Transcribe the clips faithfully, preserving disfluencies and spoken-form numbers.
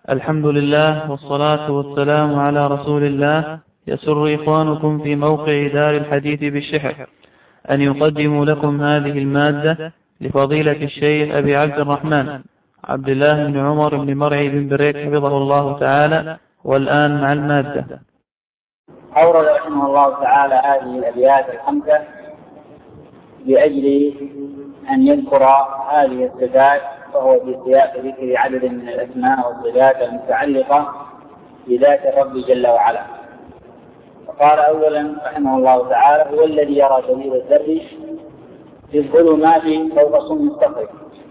الحمد لله والصلاة والسلام على رسول الله. يسر إخوانكم في موقع دار الحديث بالشحر أن يقدموا لكم هذه المادة لفضيلة الشيخ أبي عبد الرحمن عبد الله بن عمر بن مرعي بن بريك حفظه الله تعالى. والآن مع المادة. أورد رحمه الله تعالى هذه الأبيات الخمسة لأجل أن يذكر هذه الصفات، وهو في سياق ذكر عدد من الأسماء والصفات المتعلقة بذات الرب جل وعلا. فقال أولا رحمه الله تعالى: هو الذي يرى دليل الذر في الظلمات فوق صم الصخر.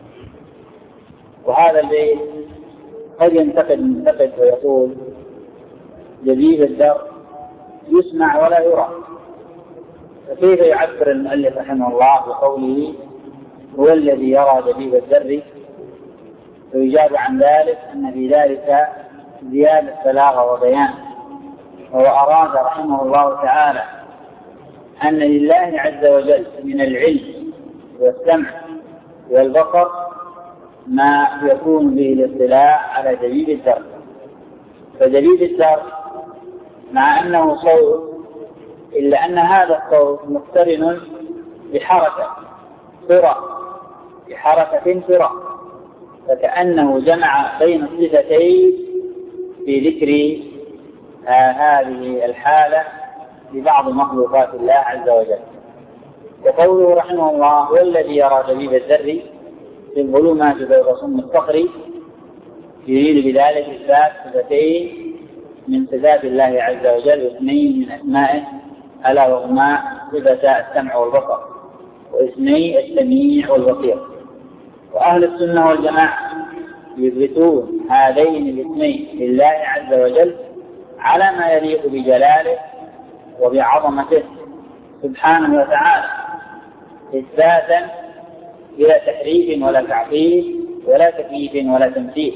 وهذا البيت قد ينتقد منتقد ويقول: دليل الذر يسمع ولا يرى، فكيف يعبر المؤلف رحمه الله بقوله هو الذي يرى دليل الذر؟ فيجاب عن ذلك أن في ذلك زيادة بلاغة وبيان. وهو أراد رحمه الله تعالى أن لله عز وجل من العلم والسمع والبصر ما يكون به الاطلاع على دليل الذر. فدليل الذر مع أنه صوت، إلا أن هذا الصوت مقترن بحركة فرع بحركة فرع فكأنه جمع بين الصفتين في ذكر آه هذه الحالة لبعض مخلوقات الله عز وجل. وقوله رحمه الله هو الذي يرى دليل الذر في الظلمات فوق صم الصخر، يريد بذلك إثبات صفتين من صفات الله عز وجل واثنين من أسمائه، ألا وهما صفتا السمع والبصر، واثنين السميع والبصير. وأهل السنة والجماعة يثبتون هذين الاثنين لله عز وجل على ما يليق بجلاله وبعظمته سبحانه وتعالى، إثباتا بلا تحريف ولا تعطيل ولا تكييف ولا تمثيل،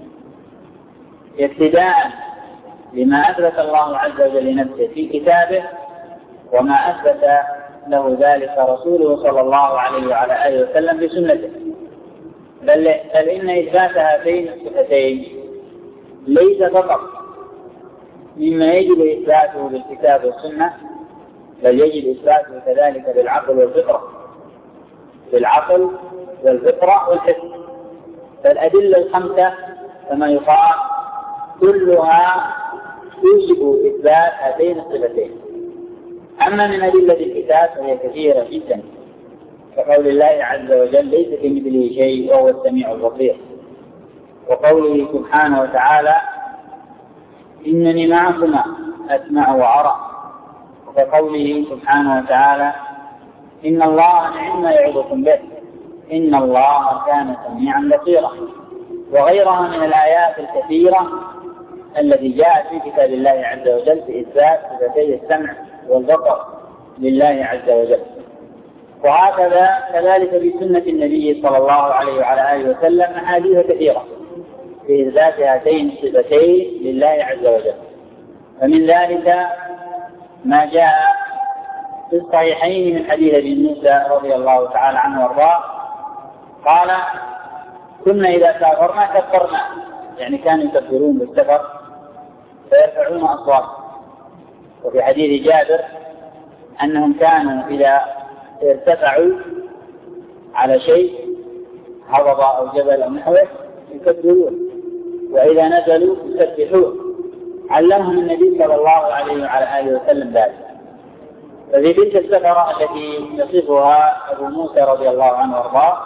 ابتداء لما أثبت الله عز وجل لنفسه في كتابه وما أثبت له ذلك رسوله صلى الله عليه وعلى آله وسلم في سنته. بل, بل إن إثبات هاتين الصفتين ليس فقط مما يجب إثباته بالكتاب والسنة، بل يجب إثباته كذلك بالعقل والفطرة بالعقل والفطرة والحس. فالأدلة الخمسة كما يقال كلها توجب إثبات هاتين الصفتين. أما من أدلة الكتاب فهي كثيرة جدا، كقول الله عز وجل ليس كمثله شيء وهو السميع البصير، وقوله سبحانه وتعالى إنني معكما أسمع وأرى، وقوله سبحانه وتعالى إن الله نعم ما يعظكم به إن الله كان سميعا بصيرا، وغيرها من الآيات الكثيرة التي جاءت في كتاب الله عز وجل في إثبات صفتي السمع والبصر لله عز وجل. وهكذا كذلك في سنة النبي صلى الله عليه وعلى آله وسلم أحاديث كثيرة في إثبات هاتين الصفتين لله عز وجل. فمن ذلك ما جاء في الصحيحين من حديث ابن موسى رضي الله تعالى عنه وارضاه قال كنا إذا سافرنا كبرنا، يعني كانوا يكبرون بالسفر فيرفعون أصواتهم. وفي حديث جابر أنهم كانوا إذا ارتفعوا على شيء هضبة أو جبل أو نحوه يكبرون، وإذا نزلوا يسبحون. علمهم النبي صلى الله عليه وعلى آله وسلم ذلك. ففي تلك السفرة التي يصفها أبو موسى رضي الله عنه وارضاه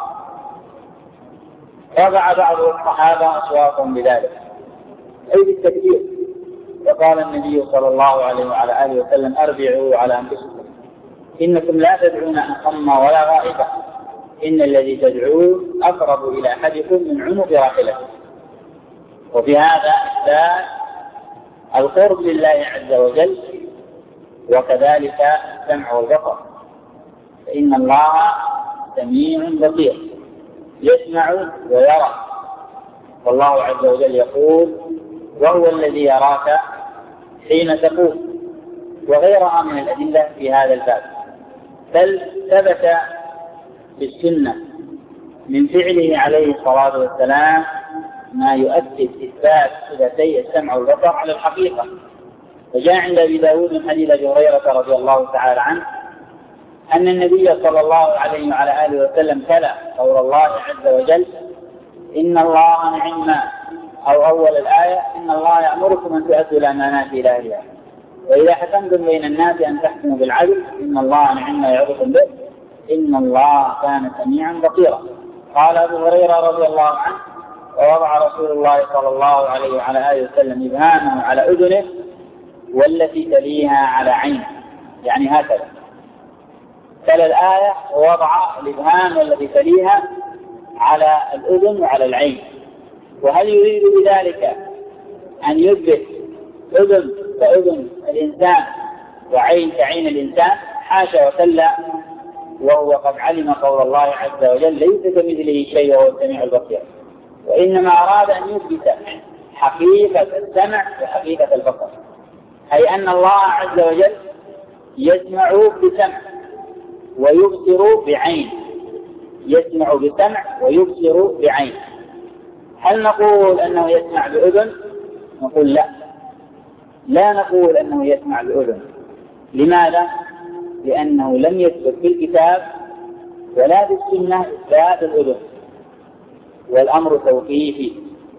رفع بعض الصحابة أصواتهم بذلك أي بالتكبير، وقال النبي صلى الله عليه وعلى آله وسلم أربعوا على أنفسكم إنكم لا تدعون أصم ولا غائبا، إن الذي تدعون أقرب إلى أحدكم من عنق راحلته. وفي هذا إثبات القرب لله عز وجل، وكذلك السمع والبصر، فإن الله سميع بصير يسمع ويرى. والله عز وجل يقول وهو الذي يراك حين تقوم، وغيرها من الأدلة في هذا الباب. بل ثبت بالسنة من فعله عليه الصلاة والسلام ما يؤكد إثبات صفتي السمع والبصر على الحقيقة. فجاء عند أبي داود من حديث أبي هريرة رضي الله تعالى عنه أن النبي صلى الله عليه وعلى آله وسلم تلا قول الله عز وجل: إن الله نعم، أو أول الآية: إن الله يأمركم أن تؤدوا الأمانات إلى أهلها وإذا حكمتم بين الناس أن تحكموا بالعدل إن الله نعم يعظكم به إن الله كان سميعا بصيرا. قال أبو هريرة رضي الله عنه: ووضع رسول الله صلى الله عليه وعلى آله وسلم إبهامه على أذنه والتي تليها على عينه، يعني هكذا تلا الآية ووضع الإبهام والتي تليها على الأذن وعلى العين. وهل يريد بذلك أن يثبت أذن كأذن الإنسان وعين كعين الإنسان؟ حاشا وكلا، وهو قد علم قول الله عز وجل: ليس كمثله شيء وهو السميع البصير. وإنما أراد أن يثبت حقيقة السمع وحقيقة البصر، أي أن الله عز وجل يسمع بسمع ويبصر بعين، يسمع بسمع ويبصر بعين. هل نقول أنه يسمع بأذن؟ نقول لا، لا نقول أنه يسمع بأذن. لماذا؟ لأنه لم يثبت في الكتاب ولا في السنة إثبات الأذن، والأمر توقيفي.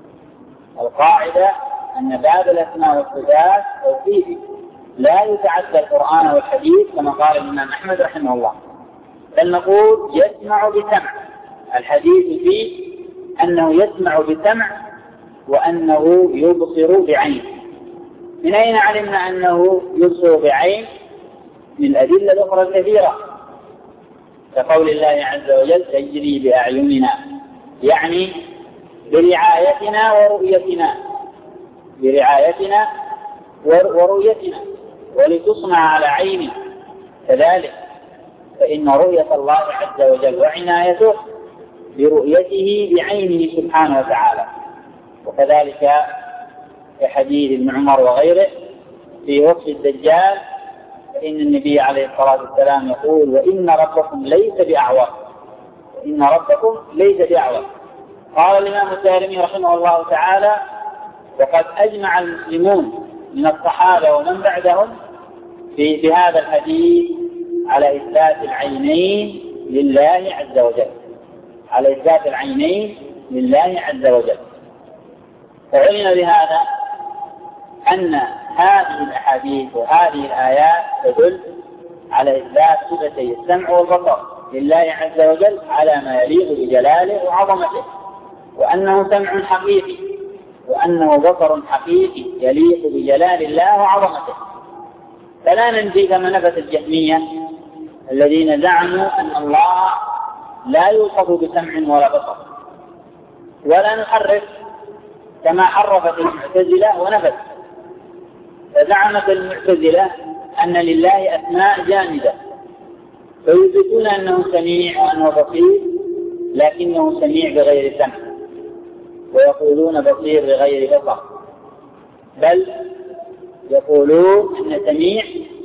القاعدة أن باب الأسماء والصفات توقيفي لا يتعدى القرآن والحديث كما قال الإمام أحمد رحمه الله، بل نقول يسمع بسمع. الحديث فيه أنه يسمع بسمع وأنه يبصر بعين. من أين علمنا أنه يبصر بعين؟ من الأدلة الأخرى الكثيرة، كقول الله عز وجل: تجري بأعيننا، يعني برعايتنا ورؤيتنا، برعايتنا ورؤيتنا، ولتصنع على عيني. كذلك فإن رؤية الله عز وجل وعنايته برؤيته بعينه سبحانه وتعالى. وكذلك في حديث ابن عمر وغيره في وصف الدجال، فإن النبي عليه الصلاة والسلام يقول: وإن ربكم ليس بأعور، وإن ربكم ليس بأعور. قال الإمام الدارمي رحمه الله تعالى: وقد أجمع المسلمون من الصحابة ومن بعدهم في بهذا الحديث على إثبات العينين لله عز وجل، على إثبات العينين لله عز وجل. فعلم بهذا أن هذه الأحاديث وهذه الآيات تدل على إثبات صفتي السمع والبصر لله عز وجل على ما يليق بجلاله وعظمته، وأنه سمع حقيقي وأنه بصر حقيقي يليق بجلال الله وعظمته. فلا ننفي كما نفت الجهمية الذين زعموا أن الله لا يوصف بسمع ولا بصر، ولا نحرف كما حرفت المعتزلة ونفت. فزعمت المعتزلة أن لله أسماء جامدة، فيثبتون أنه سميع وأنه بصير، لكنه سميع بغير سمع، ويقولون بصير بغير بصر، بل يقولون أن سميع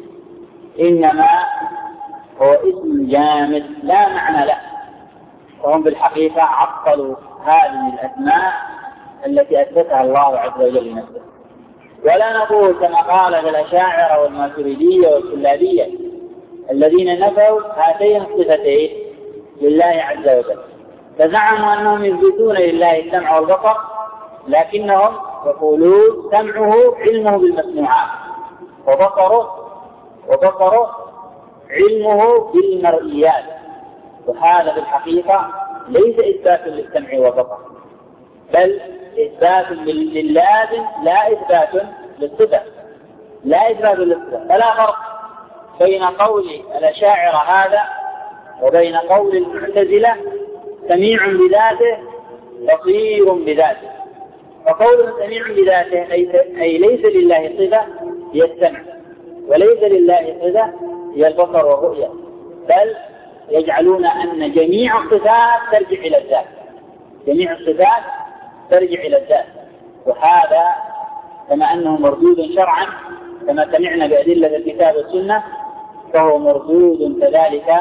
إنما هو اسم جامد لا معنى له. وهم بالحقيقة عطلوا هذه الأسماء التي أثبتها الله عز وجل لنفسه. ولا نقول كما قال الأشاعرة والماتريدية والكلابية الذين نفوا هاتين الصفتين لله عز وجل، فزعموا أنهم يثبتون لله السمع والبصر، لكنهم يقولون سمعه علمه بالمسموعات، وبصره وبصره علمه بالمرئيات. وهذا بالحقيقة ليس إثبات للسمع والبصر، بل إثبات للازم لا إثبات للصفة، لا إثبات للصفة. فلا فرق بين قول الأشاعرة هذا وبين قول المعتزلة سميع بذاته بصير بذاته. فقول سميع بذاته أي ليس لله صفة هي السمع، وليس لله صفة هي البصر والرؤية، بل يجعلون أن جميع الصفات ترجع إلى الذات، جميع الصفات ترجع إلى الذات. وهذا كما أنه مردود شرعا كما سمعنا بأدلة الكتاب والسنة، فهو مردود كذلك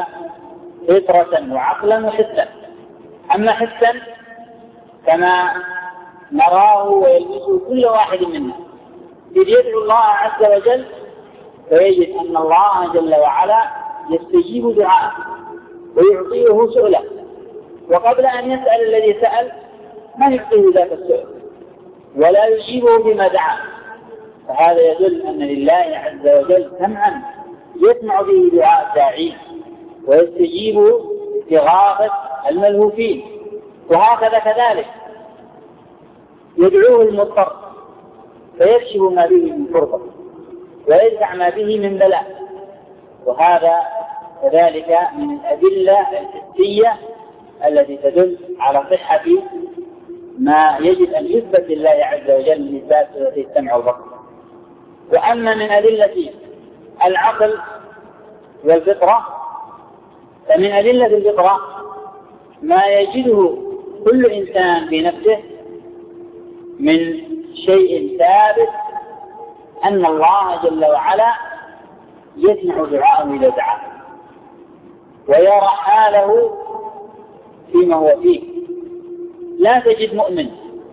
فطرة وعقلا وحسا. أما حسا كما نراه ويلمسه كل واحد منا، إذ يدعو الله عز وجل فيجد أن الله جل وعلا يستجيب دعاءه ويعطيه سؤله، وقبل أن يسأل الذي سأل ما يعطيه ذاك السؤال ولا يجيبه بما دعا. فهذا يدل أن لله عز وجل سمعا يسمع به دعاء الداعين ويستجيب استغاثة الملهوفين، وهكذا كذلك يدعوه المضطر فيكشف ما به من كربة ويدفع ما به من بلاء. وهذا كذلك من الأدلة الحسية التي تدل على صحة ما يجب أن يثبت لله عز وجل من إثبات السمع والبصر. وأما من أدلة العقل والفطرة فمن أدلة الفطرة ما يجده كل إنسان في نفسه من شيء ثابت أن الله جل وعلا يسمع دعاءه إذا دعاه ويرى حاله فيما هو فيه. لا تجد مؤمن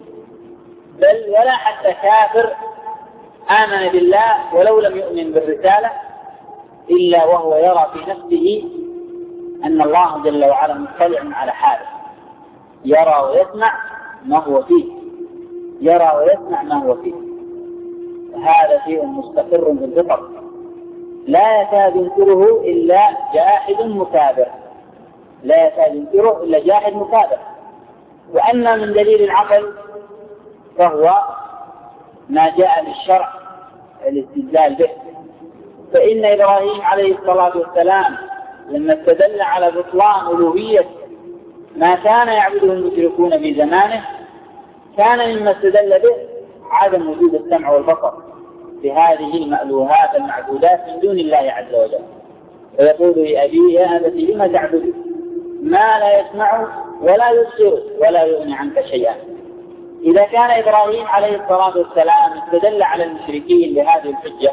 بل ولا حتى كافر آمن بالله ولو لم يؤمن بالرسالة إلا وهو يرى في نفسه أن الله جل وعلا مطلع على حاله، يرى ويسمع ما هو فيه، يرى ويسمع ما هو فيه. هذا شيء مستقر في الفطر لا يكاد ينكره إلا جاحد مكابر، لا يكاد ينكره إلا جاحد مكابر. وأما من دليل العقل فهو ما جاء بالشرع الاستدلال به. فإن إبراهيم عليه الصلاة والسلام لما استدل على بطلان ألوهية ما كان يعبده المشركون في زمانه كان مما استدل به عدم وجود السمع والبصر بهذه المألوهات المعبودات من دون الله عز وجل. فيقول لأبيه يا أبت لم تعبد ما لا يسمع ولا يبصر ولا يغني عنك شيئا. إذا كان إبراهيم عليه الصلاة والسلام استدل على المشركين بهذه الحجة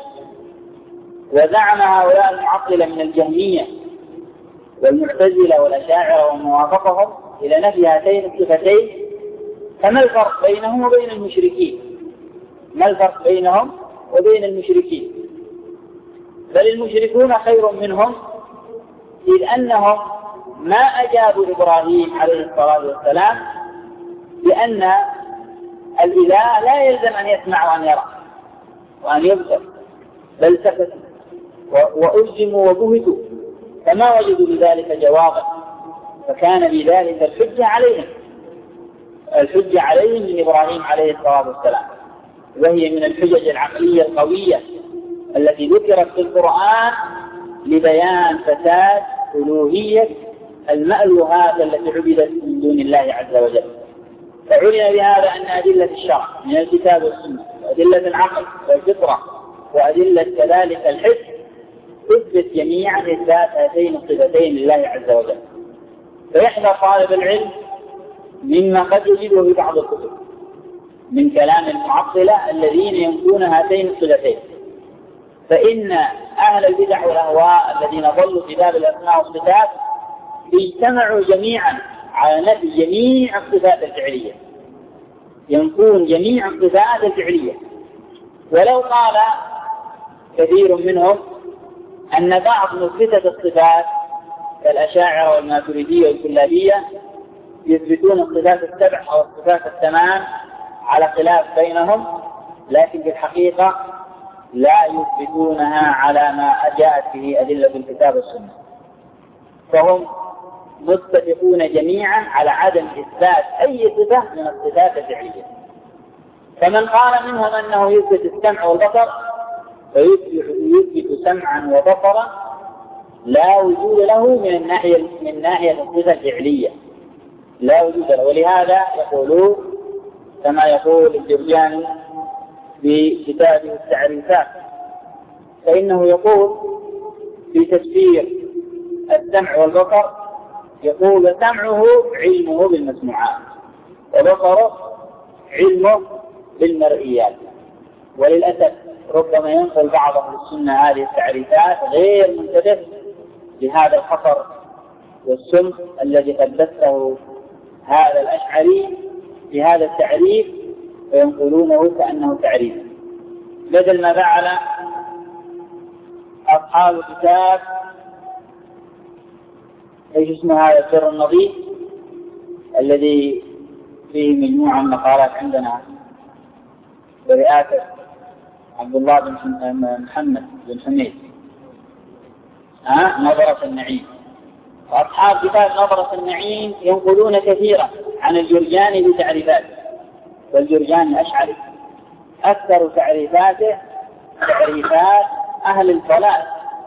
وزعم هؤلاء المعطلة من الجهمية والمعتزلة والأشاعرة وموافقهم إلى نفي هاتين الصفتين، فما الفرق بينهم وبين المشركين؟ ما الفرق بينهم وبين المشركين؟ بل المشركون خير منهم، إذ أنهم ما أجابوا إبراهيم عليه الصلاة والسلام بأن الإله لا يلزم أن يسمع وأن يرى وأن يبصر، بل سكتوا وألزموا وبهتوا فما وجدوا بذلك جوابا، فكان بذلك الحجة عليهم الحجة عليهم من إبراهيم عليه الصلاة والسلام. وهي من الحجج العقلية القوية التي ذكرت في القرآن لبيان فساد ألوهية المألوهات التي عبدت من دون الله عز وجل. فعلم بهذا أن أدلة الشرع من الكتاب والسنة وأدلة العقل والفطرة وأدلة كذلك الحس تثبت جميعا إثبات هاتين الصفتين لله عز وجل. فيحذر طالب العلم مما قد يجده في بعض الكتب من كلام المعطلة الذين ينكرون هاتين الصفتين، فإن أهل البدع والأهواء الذين ضلوا في باب الأسماء والصفات اجتمعوا جميعا على نفي جميع الصفات الفعلية، ينكرون جميع الصفات الفعلية. ولو قال كثير منهم أن بعض مثبتة الصفات كالأشاعرة والماتريدية والكلابية يثبتون الصفات السبع أو الصفات الثمان على خلاف بينهم، لكن في الحقيقة لا يثبتونها على ما جاءت به أدلة الكتاب والسنة، فهم متفقون جميعا على عدم إثبات أي صفة من الصفات الفعلية. فمن قال منهم أنه يثبت السمع والبصر فيثبت سمعا وبصرا لا وجود له من الناحية من ناحية الصفة الفعلية، لا وجود له. ولهذا يقولون كما يقول الجرجاني في كتابه التعريفات، فإنه يقول في تفسير السمع والبصر يقول سمعه علمه بالمسموعات وبصره علمه بالمرئيات. وللأسف ربما ينقل بعض أهل السنة هذه التعريفات غير منتبه لهذا الخطر والسم الذي قد بثه هذا الأشعري في هذا التعريف وينقلونه كأنه تعريف، بدل ما فعل أصحاب الكتاب ايش اسمه هذا سر النظيف الذي فيه مجموعة من مقالات عندنا برئاسة عبد الله بن محمد بن حميد، ها نظرة النعيم. وأصحاب كتاب نظرة النعيم ينقلون كثيرا عن الجرجاني بتعريفاته، والجرجاني أشعري أكثر تعريفاته تعريفات أهل الضلال،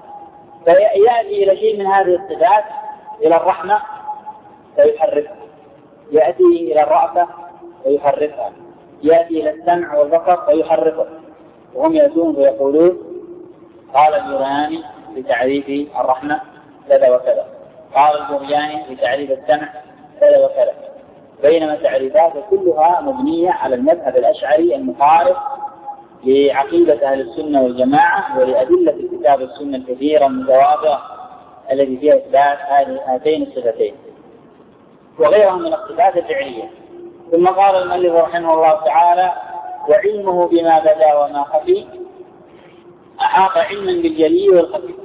فيأتي إلى شيء من هذه الصفات، إلى الرحمة فيحرفها، يأتي إلى الرأفة فيحرفها، يأتي إلى السمع والبصر فيحرفه، وهم يأتون ويقولون قال الجرجاني بتعريف الرحمة كذا وكذا، قال الجرجاني بتعريف السمع كذا وكذا، بينما تعريفاته كلها مبنية على المذهب الأشعري المخالف لعقيدة أهل السنة والجماعة ولأدلة الكتاب والسنة الكثيرة المتواضعة التي فيها إثبات هاتين الصفتين وغيرها من الصفات الفعلية. ثم قال المؤلف رحمه الله تعالى: وعلمه بما بدا وما خفي أحاط علما بالجلي والخفي.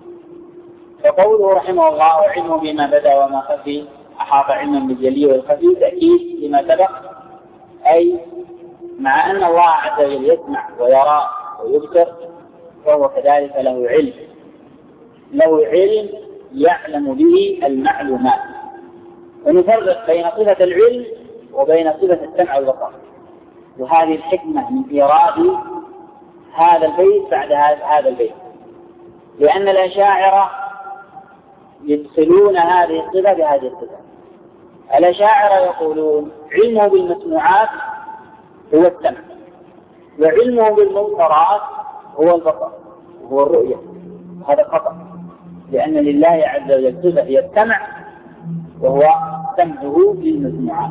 فقوله رحمه الله وعلمه بما بدا وما خفي أحاط علما بالجلي والخفي تأكيد لما سبق، أي مع أن الله عز وجل يسمع ويرى ويبصر فهو كذلك له علم، له علم يعلم به المعلومات. ونفرق بين صفة العلم وبين صفة السمع والبصر، وهذه الحكمة من إيراد هذا البيت بعد هذا البيت، لأن الأشاعرة يدخلون هذه الصفة بهذه الصفة. الأشاعرة يقولون علمه بالمسموعات هو السمع، وعلمه بالمنكرات هو البصر وهو الرؤية. هذا خطأ، لأن لله عز وجل صفة هي السمع وهو سمعه للمسموعات،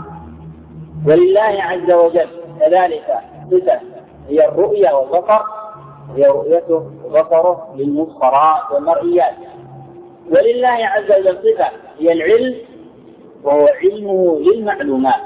ولله عز وجل كذلك صفة هي الرؤية والبصر، هي رؤيته وبصره للمبصرات والمرئيات. ولله عز وجل صفة هي العلم وهو علمه للمعلومات،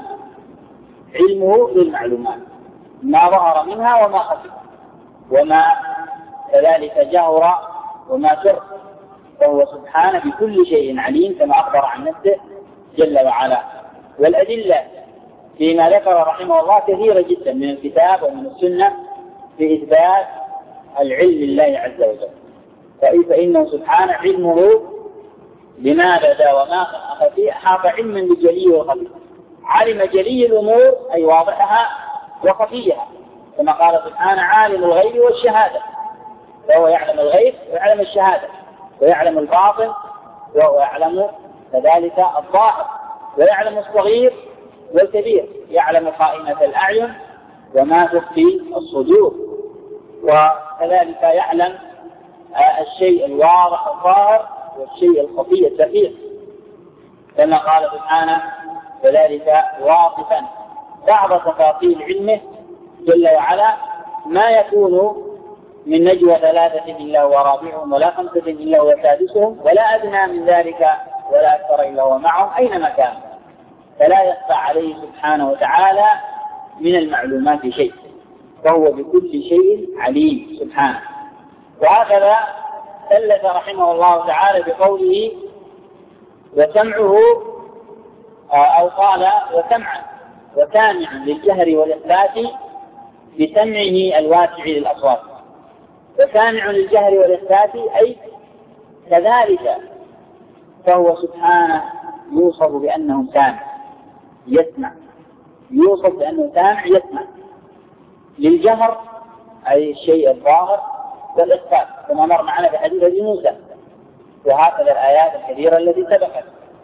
علمه للمعلومات ما ظهر منها وما خفي وما كذلك جهر وما سر، فهو سبحانه بكل شيء عليم كما أخبر عن نفسه جل وعلا. والأدلة فيما ذكر رحمه الله كثيرة جدا من الكتاب ومن السنة في إثبات العلم لله عز وجل، فإنه سبحانه علمه بما بدا وما خفي أحاط علما بالجلي والخفي، علم جلي الأمور أي واضحها وخفيها، كما قال سبحانه عالم الغيب والشهادة، فهو يعلم الغيب ويعلم الشهادة ويعلم الباطن ويعلم كذلك الظاهر ويعلم الصغير والكبير، يعلم خائنة الأعين وما تخفي الصدور، وكذلك يعلم الشيء الواضح الظاهر والشيء الخفي الدقيق، كما قال سبحانه كذلك واصفا بعض تفاصيل علمه جل وعلا: ما يكون من نجوى ثلاثة إلا هو رابعهم ولا خمسة إلا هو سادسهم ولا أدنى من ذلك ولا أكثر إلا هو معهم أينما كان. فلا يخفى عليه سبحانه وتعالى من المعلومات شيء، فهو بكل شيء عليم سبحانه. وهكذا ثلث رحمه الله تعالى بقوله وسمعه، أو قال وسمعا وسامعا للجهر والإخفاء بسمعه الواسع للأصوات. وسامع للجهر والإخفاء أي كذلك فهو سبحانه يوصف بأنه سامع يسمع، يوصف بأنه سامع يسمع للجهر أي الشيء الظاهر والإخفاء كما مر معنا في حديث أبي موسى، وهكذا الآيات الكثيرة التي سبقت.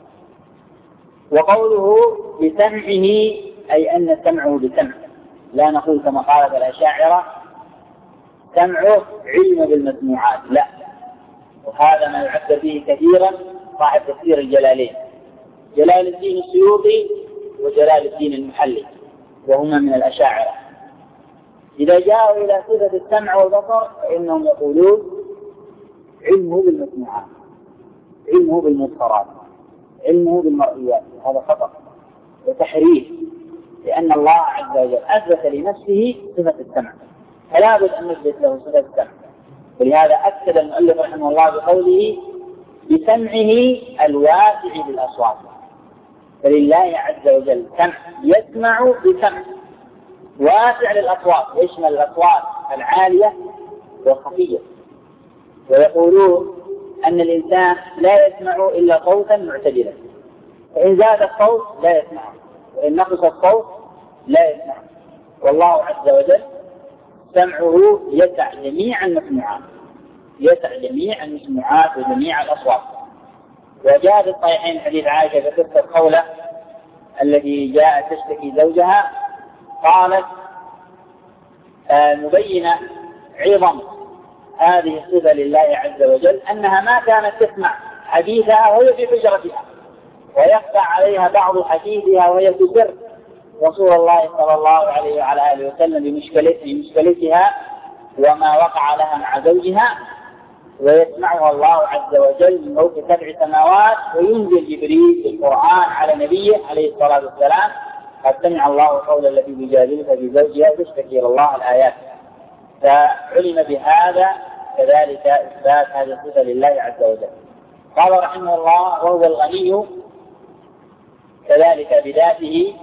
وقوله بسمعه أي أن سمعه بسمع، لا نقول كما قالت الأشاعرة سمعه علم بالمسموعات، لا، وهذا ما يعبر به كثيرا صاحب تفسير الجلالين جلال الدين السيوطي وجلال الدين المحلي، وهما من الأشاعرة. إذا جاءوا إلى صفة السمع والبصر فإنهم يقولون علمه بالمسموعات، علمه بالمبصرات، علمه بالمرئيات. هذا خطأ وتحريف، لأن الله عز وجل أثبت لنفسه صفة السمع، فلا بد أن نثبت له صفة السمع. ولهذا أكد المؤلف رحمه الله بقوله بسمعه الواسع للأصوات. فلله عز وجل سمع يسمع بسمع واسع للأصوات، يشمل الأصوات العالية والخفية. ويقولون أن الإنسان لا يسمع إلا صوتا معتدلا، فإن زاد الصوت لا يسمعه، وإن نقص الصوت لا يسمعه. والله عز وجل سمعه يسع جميع المسموعات، يسع جميع المسموعات وجميع الأصوات. وجاء في الصحيحين حديث عائشة في قصة خولة التي جاءت تشتكي زوجها، قالت آه مبينة عظم هذه الصفة لله عز وجل أنها ما كانت تسمع حديثها وهي في حجرتها، ويخفى عليها بعض حديثها وهي تسر رسول الله صلى الله عليه وعلى آله وسلم بمشكلتها وما وقع لها مع زوجها، ويسمعها الله عز وجل من فوق سبع سماوات، وينزل جبريل بالقرآن على نبيه عليه الصلاة والسلام قد سمع الله قول التي تجادلك في زوجها وتشتكي إلى الله الآيات. فعلم بهذا كذلك إثبات هذه الصفة لله عز وجل. قال رحمه الله وهو الغني كذلك بذاته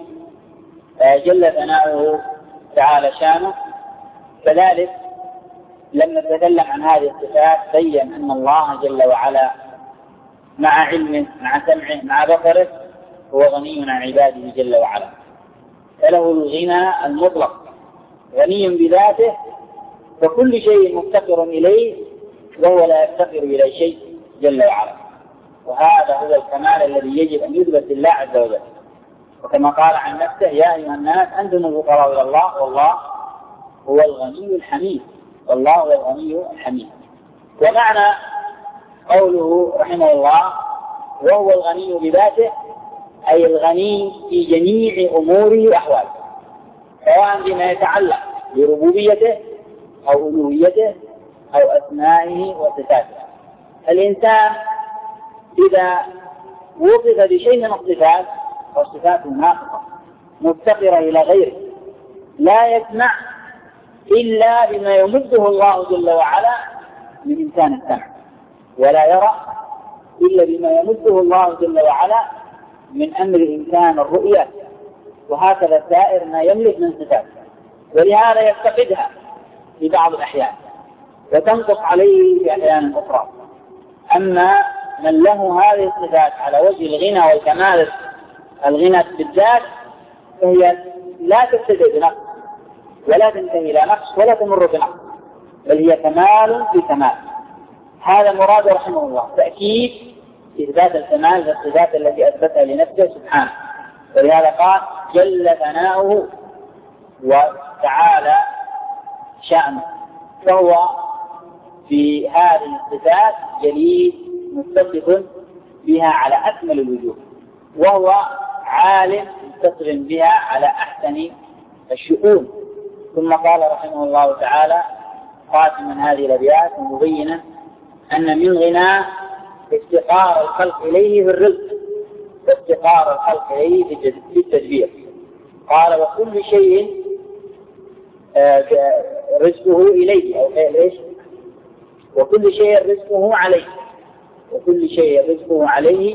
جل ثناؤه تعالى شانه. كذلك لما نتكلم عن هذه الصفات بين أن الله جل وعلا مع علمه مع سمعه مع بصره هو غني عن عباده جل وعلا، فله الغنى المطلق، غني بذاته، فكل شيء مفتقر إليه وهو لا يفتقر إلى شيء جل وعلا. وهذا هو الكمال الذي يجب أن يثبت لله عز وجل. وكما قال عن نفسه يا أيها الناس أنتم الفقراء إلى الله والله هو الغني الحميد، والله هو الغني الحميد. ومعنى قوله رحمه الله وهو الغني بذاته أي الغني في جميع أموره وأحواله، سواء بما يتعلق بربوبيته أو ألوهيته أو أسمائه وصفاته. الإنسان إذا وصف بشيء من الصفات والصفات ناقصة مفتقرة إلى غيره، لا يسمع إلا بما يمده الله جل وعلا من إمكان السمع، ولا يرى إلا بما يمده الله جل وعلا من أمر إمكان الرؤية، وهكذا سائر ما يملك من صفات. ولهذا يفتقدها في بعض الأحيان وتنقص عليه في أحيان أخرى. أما من له هذه الصفات على وجه الغنى والكمال، الغنى بالذات، فهي لا تبتدئ بنقص ولا تنتهي إلى نقص ولا تمر بنقص، بل هي كمال في كمال. هذا مراد رحمه الله تأكيد إثبات الكمال والصفات التي أثبتها لنفسه سبحانه. ولهذا قال جل ثناؤه وتعالى شأنه، فهو في هذه الصفات جليل متصف بها على أكمل الوجوه، وهو عالم متصف بها على أحسن الشؤون. ثم قال رحمه الله تعالى خاتما هذه الأبيات مبينا أن من غناه افتقار الخلق إليه في الرزق وافتقار الخلق إليه في التدبير. قال وكل شيء رزقه إليه أو إيش وكل شيء رزقه عليه وكل شيء رزقه عليه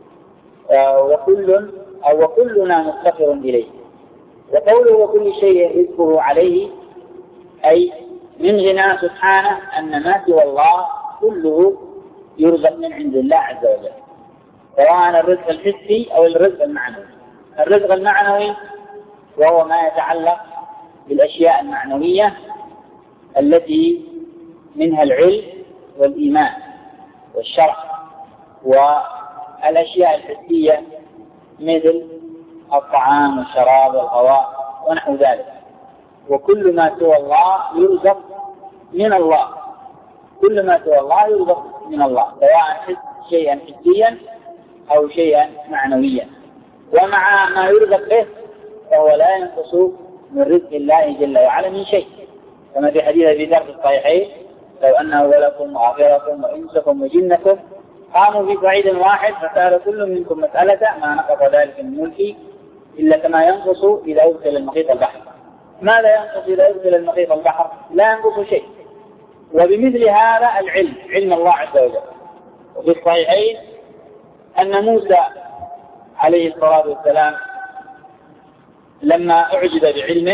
وكل أو وكلنا مفتقر إليه. وقوله وكل شيء رزقه عليه أي من غنى سبحانه أن ما سوى الله كله يرزق من عند الله عز وجل، سواء الرزق الحسي أو الرزق المعنوي. الرزق المعنوي وهو ما يتعلق بالأشياء المعنوية التي منها العلم والإيمان والشرع، والأشياء الحسية مثل الطعام والشراب والهواء ونحو ذلك. وكل ما سوى الله يرزق من الله، كل ما سوى الله يرزق من الله، سواء شيئا حسيا أو شيئا معنويا. ومع ما يرزق به فهو لا ينقص من رزق الله جل وعلا من شيء، كما في حديث أبي ذر في الصحيحين لو أن أولكم وآخركم وإنسكم وجنكم قاموا في صعيد واحد فسأل كل منكم مسألة ما نقض ذلك من ملكي إلا كما ينقص إذا أدخل المحيط البحر. ماذا ينقص إذا أدخل المحيط البحر؟ لا ينقص شيء. وبمثل هذا العلم، علم الله عز وجل. وفي الصحيحين أن موسى عليه الصلاة والسلام لما أعجب بعلمه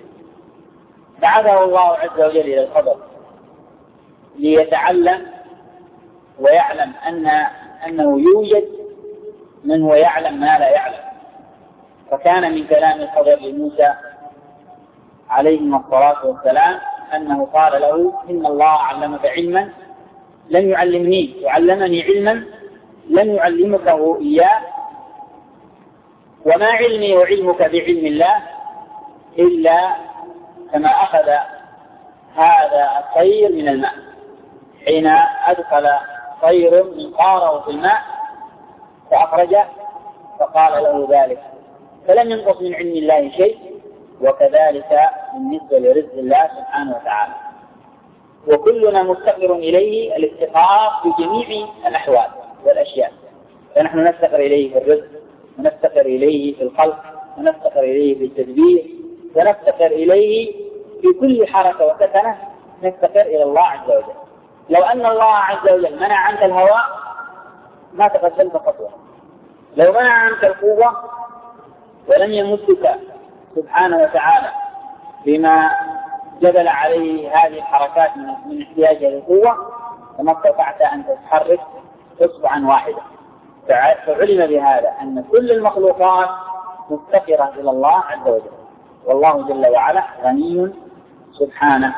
بعثه الله عز وجل إلى الخضر ليتعلم ويعلم أن أنه يوجد من هو يعلم ما لا يعلم. فكان من كلام الخضر لموسى عليه الصلاة والسلام أنه قال له: إن الله علمك علما لم يعلمني، وعلمني علما لم يعلمكه إياه، وما علمي وعلمك بعلم الله إلا كما أخذ هذا الطير من الماء حين أدخل طير منقاره في الماء فأخرجه فقال له ذلك، فلم ينقص من علم الله شيء. وكذلك بالنسبة لرزق الله سبحانه وتعالى، وكلنا مفتقر إليه الافتقار في جميع الأحوال والأشياء. فنحن نفتقر إليه في الرزق، ونفتقر إليه في الخلق، ونفتقر إليه في التدبير، ونفتقر إليه في كل حركة وسكنة، نفتقر إلى الله عز وجل. لو أن الله عز وجل منع عنك الهواء ما تقدمت خطوة، لو منع عنك القوة ولم يمدك سبحانه وتعالى بما جبل عليه هذه الحركات من احتياجه للقوة فما استطعت أن تتحرك إصبعا واحدة. فعلم بهذا أن كل المخلوقات مفتقرة إلى الله عز وجل، والله جل وعلا غني سبحانه.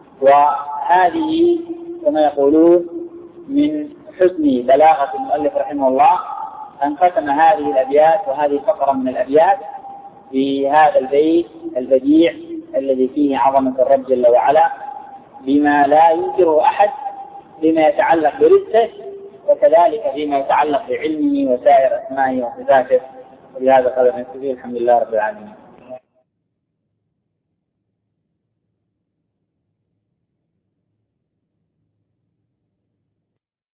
وهذه كما يقولون من حسن بلاغة المؤلف رحمه الله أن ختم هذه الأبيات وهذه فقرة من الأبيات في هذا البيت البديع الذي فيه عظمة الرب جل وعلا بما لا ينكره أحد، بما يتعلق برزقه وكذلك فيما يتعلق بعلمه وسائر أسمائه وصفاته. ولهذا قال ابن كثير: الحمد لله رب العالمين.